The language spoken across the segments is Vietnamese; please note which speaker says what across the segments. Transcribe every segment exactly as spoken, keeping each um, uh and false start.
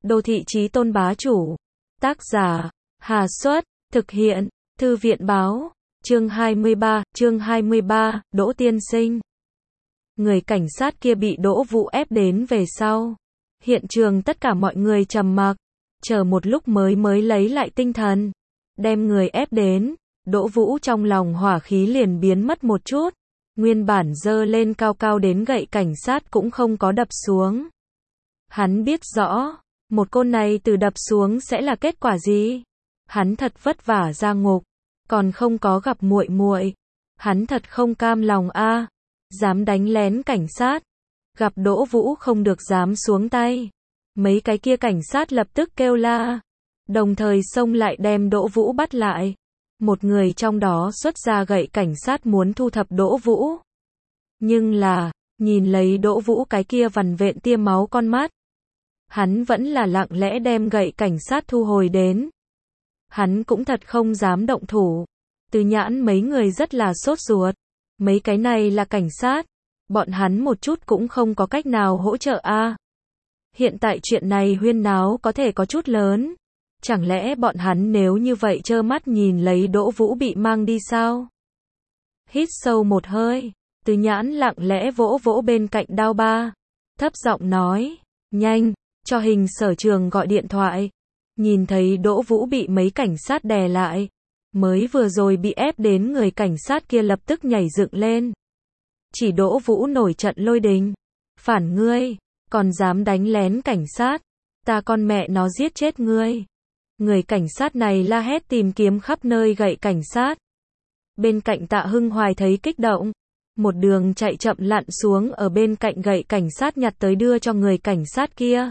Speaker 1: Đô thị chí tôn bá chủ. Tác giả, Hà Xuất, thực hiện, Thư viện báo, chương hai mươi ba, chương hai mươi ba, Đỗ tiên sinh. Người cảnh sát kia bị Đỗ Vũ ép đến về sau. Hiện trường tất cả mọi người trầm mặc, chờ một lúc mới mới lấy lại tinh thần. Đem người ép đến, Đỗ Vũ trong lòng hỏa khí liền biến mất một chút. Nguyên bản dơ lên cao cao đến gậy cảnh sát cũng không có đập xuống. Hắn biết rõ, một côn này từ đập xuống sẽ là kết quả gì. Hắn thật vất vả ra ngục, còn không có gặp muội muội. Hắn thật không cam lòng a, à. Dám đánh lén cảnh sát. Gặp Đỗ Vũ không được dám xuống tay. Mấy cái kia cảnh sát lập tức kêu la, đồng thời xông lại đem Đỗ Vũ bắt lại. Một người trong đó xuất ra gậy cảnh sát muốn thu thập Đỗ Vũ. Nhưng là, nhìn lấy Đỗ Vũ cái kia vằn vện tia máu con mắt, hắn vẫn là lặng lẽ đem gậy cảnh sát thu hồi đến. Hắn cũng thật không dám động thủ. Từ Nhãn mấy người rất là sốt ruột. Mấy cái này là cảnh sát, bọn hắn một chút cũng không có cách nào hỗ trợ a. À. Hiện tại chuyện này huyên náo có thể có chút lớn. Chẳng lẽ bọn hắn nếu như vậy trơ mắt nhìn lấy Đỗ Vũ bị mang đi sao? Hít sâu một hơi, Từ Nhãn lặng lẽ vỗ vỗ bên cạnh đao ba, thấp giọng nói, nhanh, cho Hình Sở Trường gọi điện thoại. Nhìn thấy Đỗ Vũ bị mấy cảnh sát đè lại, mới vừa rồi bị ép đến người cảnh sát kia lập tức nhảy dựng lên. Chỉ Đỗ Vũ nổi trận lôi đình. Phản ngươi, còn dám đánh lén cảnh sát, ta con mẹ nó giết chết ngươi. Người cảnh sát này la hét tìm kiếm khắp nơi gậy cảnh sát. Bên cạnh Tạ Hưng Hoài thấy kích động, một đường chạy chậm lặn xuống ở bên cạnh gậy cảnh sát nhặt tới đưa cho người cảnh sát kia.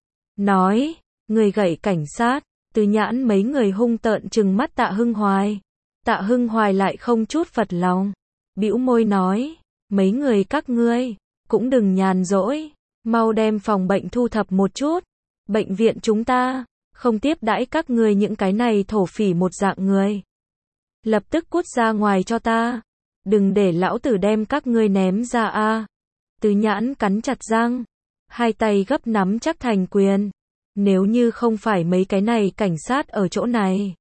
Speaker 1: Nói, người gậy cảnh sát. Từ Nhãn mấy người hung tợn trừng mắt Tạ Hưng Hoài. Tạ Hưng Hoài lại không chút phật lòng, bĩu môi nói, mấy người các ngươi cũng đừng nhàn rỗi, mau đem phòng bệnh thu thập một chút. Bệnh viện chúng ta không tiếp đãi các ngươi những cái này thổ phỉ một dạng người. Lập tức cút ra ngoài cho ta, đừng để lão tử đem các ngươi ném ra a. À. Từ Nhãn cắn chặt răng, hai tay gấp nắm chắc thành quyền. Nếu như không phải mấy cái này cảnh sát ở chỗ này,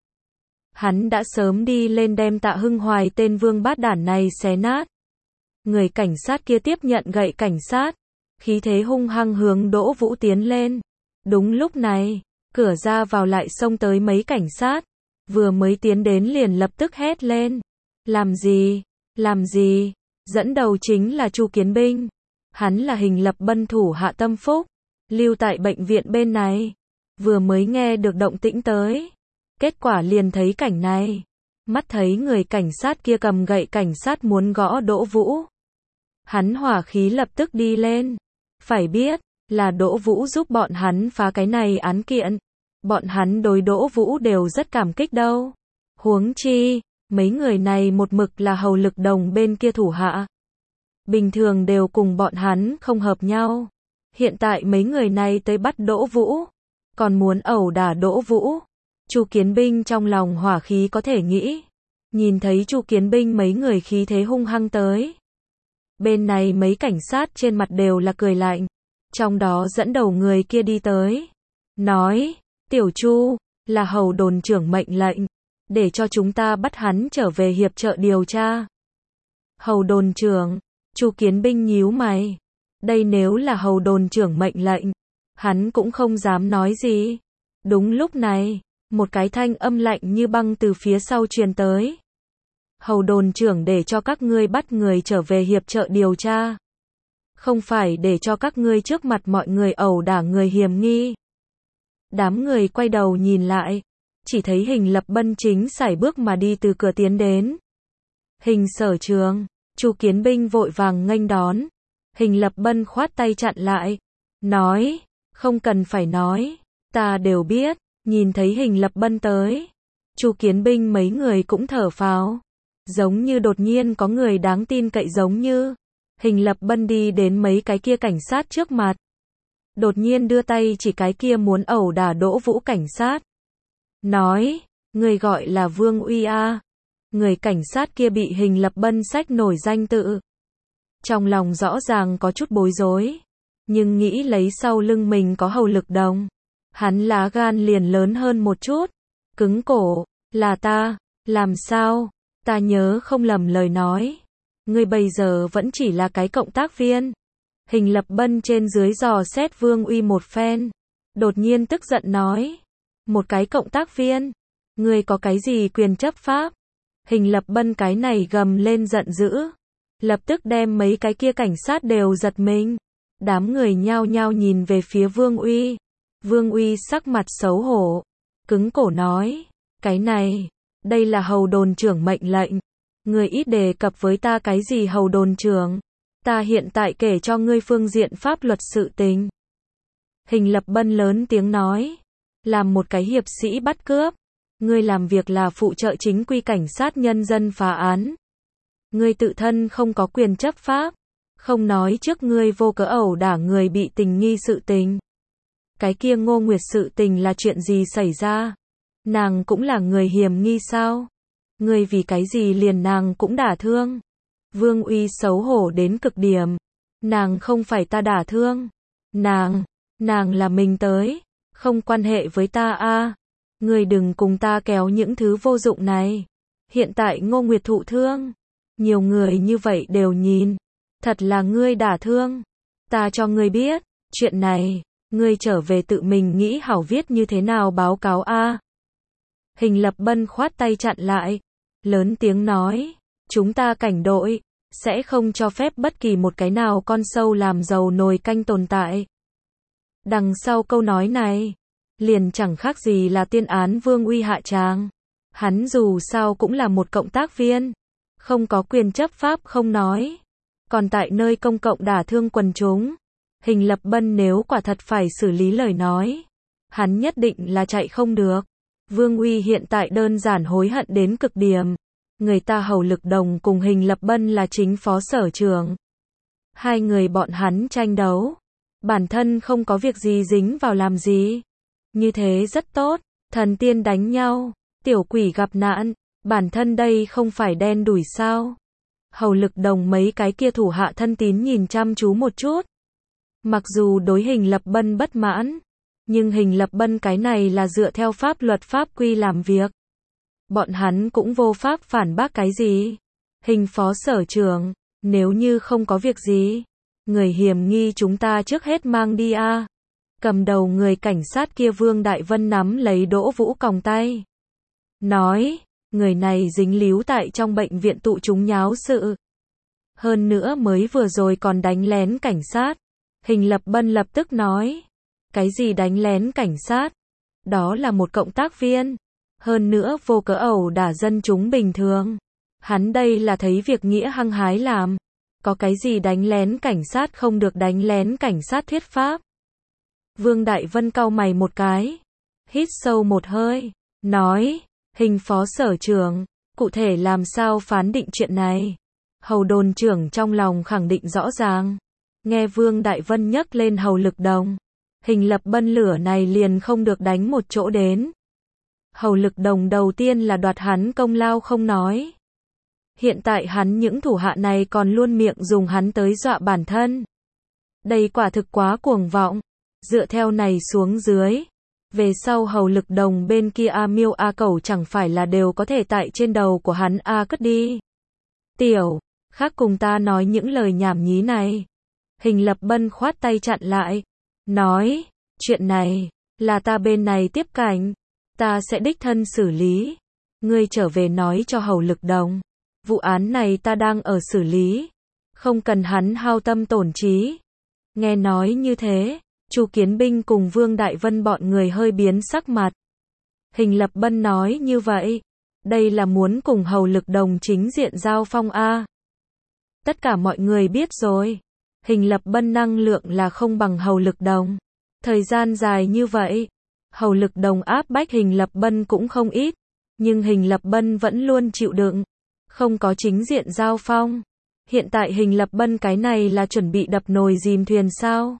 Speaker 1: hắn đã sớm đi lên đem Tạ Hưng Hoài tên vương bát đản này xé nát. Người cảnh sát kia tiếp nhận gậy cảnh sát, khí thế hung hăng hướng Đỗ Vũ tiến lên. Đúng lúc này, cửa ra vào lại xông tới mấy cảnh sát, vừa mới tiến đến liền lập tức hét lên. Làm gì? Làm gì? Dẫn đầu chính là Chu Kiến Binh. Hắn là Hình Lập Bân thủ hạ tâm phúc, lưu tại bệnh viện bên này. Vừa mới nghe được động tĩnh tới, kết quả liền thấy cảnh này. Mắt thấy người cảnh sát kia cầm gậy cảnh sát muốn gõ Đỗ Vũ, hắn hỏa khí lập tức đi lên. Phải biết, là Đỗ Vũ giúp bọn hắn phá cái này án kiện. Bọn hắn đối Đỗ Vũ đều rất cảm kích đâu. Huống chi, mấy người này một mực là Hầu Lực Đồng bên kia thủ hạ. Bình thường đều cùng bọn hắn không hợp nhau. Hiện tại mấy người này tới bắt Đỗ Vũ, còn muốn ẩu đả Đỗ Vũ. Chu Kiến Binh trong lòng hỏa khí có thể nghĩ. Nhìn thấy Chu Kiến Binh mấy người khí thế hung hăng tới, bên này mấy cảnh sát trên mặt đều là cười lạnh. Trong đó dẫn đầu người kia đi tới, nói, Tiểu Chu, là Hầu đồn trưởng mệnh lệnh, để cho chúng ta bắt hắn trở về hiệp trợ điều tra. Hầu đồn trưởng, Chu Kiến Binh nhíu mày. Đây nếu là Hầu đồn trưởng mệnh lệnh, hắn cũng không dám nói gì. Đúng lúc này, một cái thanh âm lạnh như băng từ phía sau truyền tới. Hầu đồn trưởng để cho các ngươi bắt người trở về hiệp trợ điều tra, không phải để cho các ngươi trước mặt mọi người ẩu đả người hiểm nghi. Đám người quay đầu nhìn lại, chỉ thấy Hình Lập Bân chính sải bước mà đi từ cửa tiến đến. Hình Sở Trường, Chu Kiến Binh vội vàng nghênh đón. Hình Lập Bân khoát tay chặn lại, nói, không cần phải nói, ta đều biết. Nhìn thấy Hình Lập Bân tới, Chu Kiến Binh mấy người cũng thở phào, giống như đột nhiên có người đáng tin cậy giống như. Hình Lập Bân đi đến mấy cái kia cảnh sát trước mặt, đột nhiên đưa tay chỉ cái kia muốn ẩu đả Đỗ Vũ cảnh sát, nói, người gọi là Vương Uy a. Người cảnh sát kia bị Hình Lập Bân xách nổi danh tự, trong lòng rõ ràng có chút bối rối, nhưng nghĩ lấy sau lưng mình có Hầu Lực Đồng, Hắn lá gan liền lớn hơn một chút. Cứng cổ, là ta, làm sao, ta nhớ không lầm lời nói. Ngươi bây giờ vẫn chỉ là cái cộng tác viên. Hình Lập Bân trên dưới dò xét Vương Uy một phen. Đột nhiên tức giận nói. Một cái cộng tác viên. Ngươi có cái gì quyền chấp pháp? Hình Lập Bân cái này gầm lên giận dữ. Lập tức đem mấy cái kia cảnh sát đều giật mình. Đám người nhao nhao nhìn về phía Vương Uy. Vương Uy sắc mặt xấu hổ. Cứng cổ nói. Cái này, đây là hầu đồn trưởng mệnh lệnh. Ngươi ít đề cập với ta cái gì hầu đồn trưởng. Ta hiện tại kể cho ngươi phương diện pháp luật sự tình. Hình Lập Bân lớn tiếng nói. Làm một cái hiệp sĩ bắt cướp. Ngươi làm việc là phụ trợ chính quy cảnh sát nhân dân phá án. Ngươi tự thân không có quyền chấp pháp. Không nói trước ngươi vô cớ ẩu đả người bị tình nghi sự tình. Cái kia Ngô Nguyệt sự tình là chuyện gì xảy ra? Nàng cũng là người hiểm nghi sao? Ngươi vì cái gì liền nàng cũng đả thương? Vương Uy xấu hổ đến cực điểm. Nàng không phải ta đả thương. Nàng, nàng là mình tới. Không quan hệ với ta a. À. Ngươi đừng cùng ta kéo những thứ vô dụng này. Hiện tại Ngô Nguyệt thụ thương. Nhiều người như vậy đều nhìn. Thật là ngươi đả thương. Ta cho ngươi biết. Chuyện này, ngươi trở về tự mình nghĩ hảo viết như thế nào báo cáo a. À. Hình Lập Bân khoát tay chặn lại. Lớn tiếng nói. Chúng ta cảnh đội. Sẽ không cho phép bất kỳ một cái nào con sâu làm dầu nồi canh tồn tại. Đằng sau câu nói này. Liền chẳng khác gì là tiên án Vương Uy hạ tràng. Hắn dù sao cũng là một cộng tác viên. Không có quyền chấp pháp không nói. Còn tại nơi công cộng đả thương quần chúng. Hình Lập Bân nếu quả thật phải xử lý lời nói. Hắn nhất định là chạy không được. Vương Uy hiện tại đơn giản hối hận đến cực điểm. Người ta Hầu Lực Đồng cùng Hình Lập Bân là chính phó sở trưởng. Hai người bọn hắn tranh đấu. Bản thân không có việc gì dính vào làm gì. Như thế rất tốt. Thần tiên đánh nhau. Tiểu quỷ gặp nạn. Bản thân đây không phải đen đủi sao. Hầu Lực Đồng mấy cái kia thủ hạ thân tín nhìn chăm chú một chút. Mặc dù đối Hình Lập Bân bất mãn. Nhưng Hình Lập Bân cái này là dựa theo pháp luật pháp quy làm việc. Bọn hắn cũng vô pháp phản bác cái gì. Hình phó sở trưởng, nếu như không có việc gì, người hiểm nghi chúng ta trước hết mang đi a. À. Cầm đầu người cảnh sát kia Vương Đại Vân nắm lấy Đỗ Vũ còng tay. Nói, người này dính líu tại trong bệnh viện tụ chúng nháo sự. Hơn nữa mới vừa rồi còn đánh lén cảnh sát. Hình Lập Bân lập tức nói. Cái gì đánh lén cảnh sát? Đó là một cộng tác viên. Hơn nữa vô cớ ẩu đả dân chúng bình thường. Hắn đây là thấy việc nghĩa hăng hái làm. Có cái gì đánh lén cảnh sát không được đánh lén cảnh sát thuyết pháp. Vương Đại Vân cau mày một cái. Hít sâu một hơi. Nói. Hình phó sở trưởng. Cụ thể làm sao phán định chuyện này? Hầu đồn trưởng trong lòng khẳng định rõ ràng. Nghe Vương Đại Vân nhắc lên Hầu Lực Đồng. Hình Lập Bân lửa này liền không được đánh một chỗ đến. Hầu Lực Đồng đầu tiên là đoạt hắn công lao không nói. Hiện tại hắn những thủ hạ này còn luôn miệng dùng hắn tới dọa bản thân. Đây quả thực quá cuồng vọng. Dựa theo này xuống dưới. Về sau Hầu Lực Đồng bên kia A Miêu A Cẩu chẳng phải là đều có thể tại trên đầu của hắn A cất đi. Tiểu, khác cùng ta nói những lời nhảm nhí này. Hình Lập Bân khoát tay chặn lại. Nói, chuyện này, là ta bên này tiếp cảnh. Ta sẽ đích thân xử lý. Ngươi trở về nói cho Hầu Lực Đồng. Vụ án này ta đang ở xử lý. Không cần hắn hao tâm tổn trí. Nghe nói như thế, Chu Kiến Binh cùng Vương Đại Vân bọn người hơi biến sắc mặt. Hình Lập Bân nói như vậy. Đây là muốn cùng Hầu Lực Đồng chính diện giao phong A. Tất cả mọi người biết rồi. Hình Lập Bân năng lượng là không bằng Hầu Lực Đồng. Thời gian dài như vậy. Hầu Lực Đồng áp bách Hình Lập Bân cũng không ít. Nhưng Hình Lập Bân vẫn luôn chịu đựng. Không có chính diện giao phong. Hiện tại Hình Lập Bân cái này là chuẩn bị đập nồi dìm thuyền sao?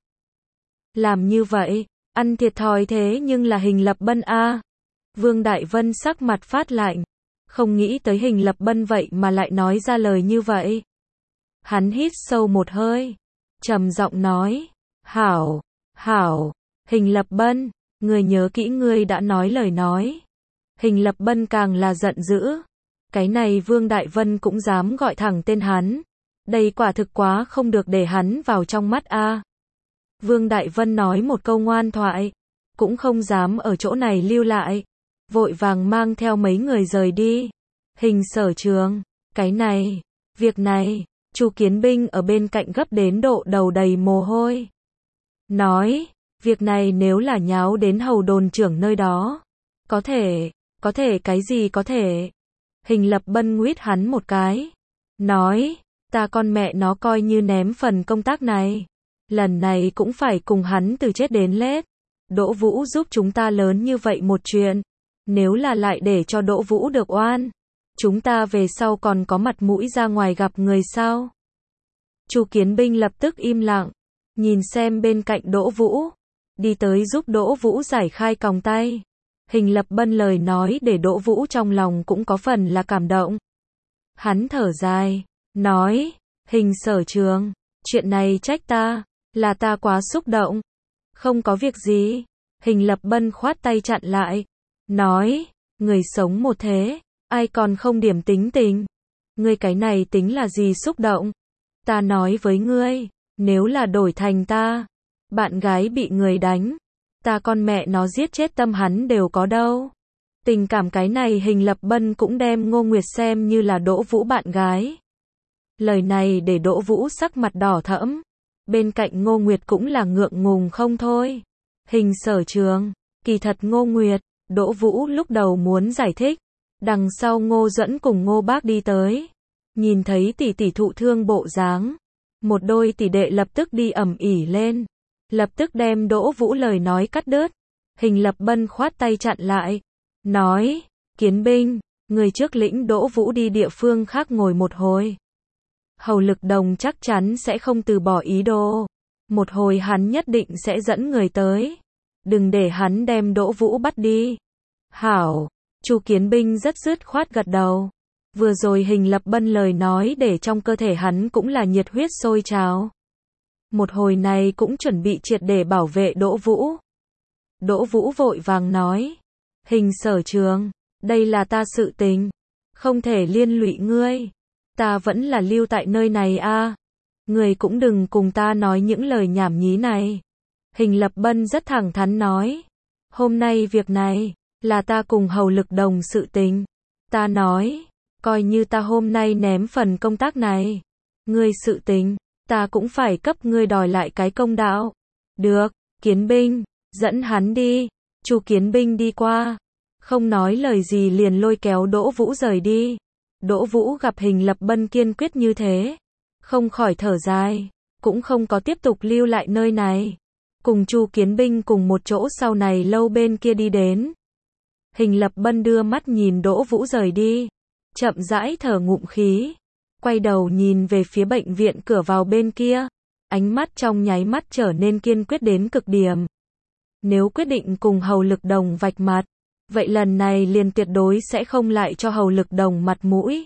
Speaker 1: Làm như vậy, ăn thiệt thòi thế nhưng là Hình Lập Bân A. Vương Đại Vân sắc mặt phát lạnh. Không nghĩ tới Hình Lập Bân vậy mà lại nói ra lời như vậy. Hắn hít sâu một hơi. Trầm giọng nói. Hảo, hảo, Hình Lập Bân, Ngươi nhớ kỹ ngươi đã nói lời nói. Hình Lập Bân càng là giận dữ. Cái này Vương Đại Vân cũng dám gọi thẳng tên hắn. Đây quả thực quá không được để hắn vào trong mắt a. Vương Đại Vân nói một câu ngoan thoại, cũng không dám ở chỗ này lưu lại, vội vàng mang theo mấy người rời đi. Hình Sở Trường, cái này, việc này, Chu Kiến Binh ở bên cạnh gấp đến độ đầu đầy mồ hôi. Nói, việc này nếu là nháo đến hầu đồn trưởng nơi đó, có thể, có thể cái gì có thể. Hình Lập Bân nguyết hắn một cái, nói, ta con mẹ nó coi như ném phần công tác này. Lần này cũng phải cùng hắn từ chết đến lết. Đỗ Vũ giúp chúng ta lớn như vậy một chuyện. Nếu là lại để cho Đỗ Vũ được oan, chúng ta về sau còn có mặt mũi ra ngoài gặp người sao? Chu Kiến Binh lập tức im lặng, nhìn xem bên cạnh Đỗ Vũ, đi tới giúp Đỗ Vũ giải khai còng tay. Hình Lập Bân lời nói để Đỗ Vũ trong lòng cũng có phần là cảm động. Hắn thở dài, nói, Hình Sở Trường, chuyện này trách ta, là ta quá xúc động. Không có việc gì. Hình Lập Bân khoát tay chặn lại, nói, người sống một thế, ai còn không điểm tính tình. Ngươi cái này tính là gì xúc động? Ta nói với ngươi, nếu là đổi thành ta, bạn gái bị người đánh, ta con mẹ nó giết chết tâm hắn đều có đâu. Tình cảm cái này Hình Lập Bân cũng đem Ngô Nguyệt xem như là Đỗ Vũ bạn gái. Lời này để Đỗ Vũ sắc mặt đỏ thẫm. Bên cạnh Ngô Nguyệt cũng là ngượng ngùng không thôi. Hình Sở Trường, kỳ thật Ngô Nguyệt, Đỗ Vũ lúc đầu muốn giải thích. Đằng sau Ngô Duẫn cùng Ngô Bác đi tới. Nhìn thấy tỷ tỷ thụ thương bộ dáng. Một đôi tỷ đệ lập tức đi ầm ĩ lên. Lập tức đem Đỗ Vũ lời nói cắt đứt. Hình Lập Bân khoát tay chặn lại. Nói, Kiến Binh, người trước lĩnh Đỗ Vũ đi địa phương khác ngồi một hồi. Hầu Lực Đồng chắc chắn sẽ không từ bỏ ý đồ. Một hồi hắn nhất định sẽ dẫn người tới. Đừng để hắn đem Đỗ Vũ bắt đi. Hảo, Chu Kiến Binh rất dứt khoát gật đầu. Vừa rồi Hình Lập Bân lời nói để trong cơ thể hắn cũng là nhiệt huyết sôi trào. Một hồi này cũng chuẩn bị triệt để bảo vệ Đỗ Vũ. Đỗ Vũ vội vàng nói, Hình Sở Trường, đây là ta sự tình, không thể liên lụy ngươi. Ta vẫn là lưu tại nơi này a. À. Người cũng đừng cùng ta nói những lời nhảm nhí này. Hình Lập Bân rất thẳng thắn nói, hôm nay việc này là ta cùng Hầu Lực Đồng sự tình. Ta nói, coi như ta hôm nay ném phần công tác này, ngươi sự tình, ta cũng phải cấp ngươi đòi lại cái công đạo. Được, Kiến Binh, dẫn hắn đi. Chu Kiến Binh đi qua, không nói lời gì liền lôi kéo Đỗ Vũ rời đi. Đỗ Vũ gặp Hình Lập Bân kiên quyết như thế, không khỏi thở dài, cũng không có tiếp tục lưu lại nơi này. Cùng Chu Kiến Binh cùng một chỗ sau này lâu bên kia đi đến. Hình Lập Bân đưa mắt nhìn Đỗ Vũ rời đi, chậm rãi thở ngụm khí, quay đầu nhìn về phía bệnh viện cửa vào bên kia, ánh mắt trong nháy mắt trở nên kiên quyết đến cực điểm. Nếu quyết định cùng Hầu Lực Đồng vạch mặt, vậy lần này liền tuyệt đối sẽ không lại cho Hầu Lực Đồng mặt mũi.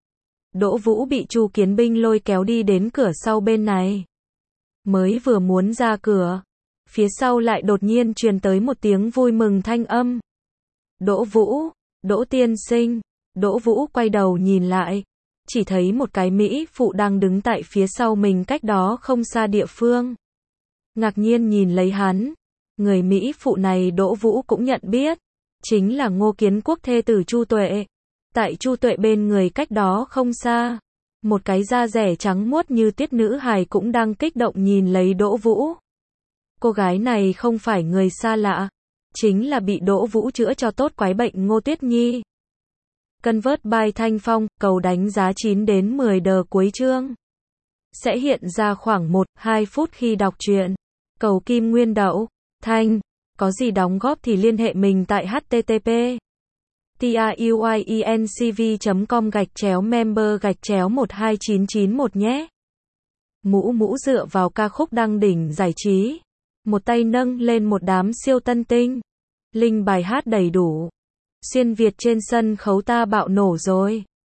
Speaker 1: Đỗ Vũ bị Chu Kiến Binh lôi kéo đi đến cửa sau bên này. Mới vừa muốn ra cửa, phía sau lại đột nhiên truyền tới một tiếng vui mừng thanh âm. Đỗ Vũ, Đỗ tiên sinh. Đỗ Vũ quay đầu nhìn lại, chỉ thấy một cái mỹ phụ đang đứng tại phía sau mình cách đó không xa địa phương. Ngạc nhiên nhìn lấy hắn, người mỹ phụ này Đỗ Vũ cũng nhận biết, chính là Ngô Kiến Quốc thê tử Chu Tuệ. Tại Chu Tuệ bên người cách đó không xa, một cái da rẻ trắng muốt như tiết nữ hài cũng đang kích động nhìn lấy Đỗ Vũ. Cô gái này không phải người xa lạ, chính là bị Đỗ Vũ chữa cho tốt quái bệnh Ngô Tuyết Nhi. Convert by Thanh Phong, cầu đánh giá chín đến mười đờ cuối chương. Sẽ hiện ra khoảng một đến hai phút khi đọc truyện. Cầu Kim Nguyên Đậu, Thanh, có gì đóng góp thì liên hệ mình tại http truyencv chấm com gạch chéo member gạch chéo một hai chín chín một nhé. Mũ Mũ dựa vào ca khúc đăng đỉnh giải trí, một tay nâng lên một đám siêu tân tinh. Link bài hát đầy đủ. Xuyên Việt trên sân khấu ta bạo nổ rồi.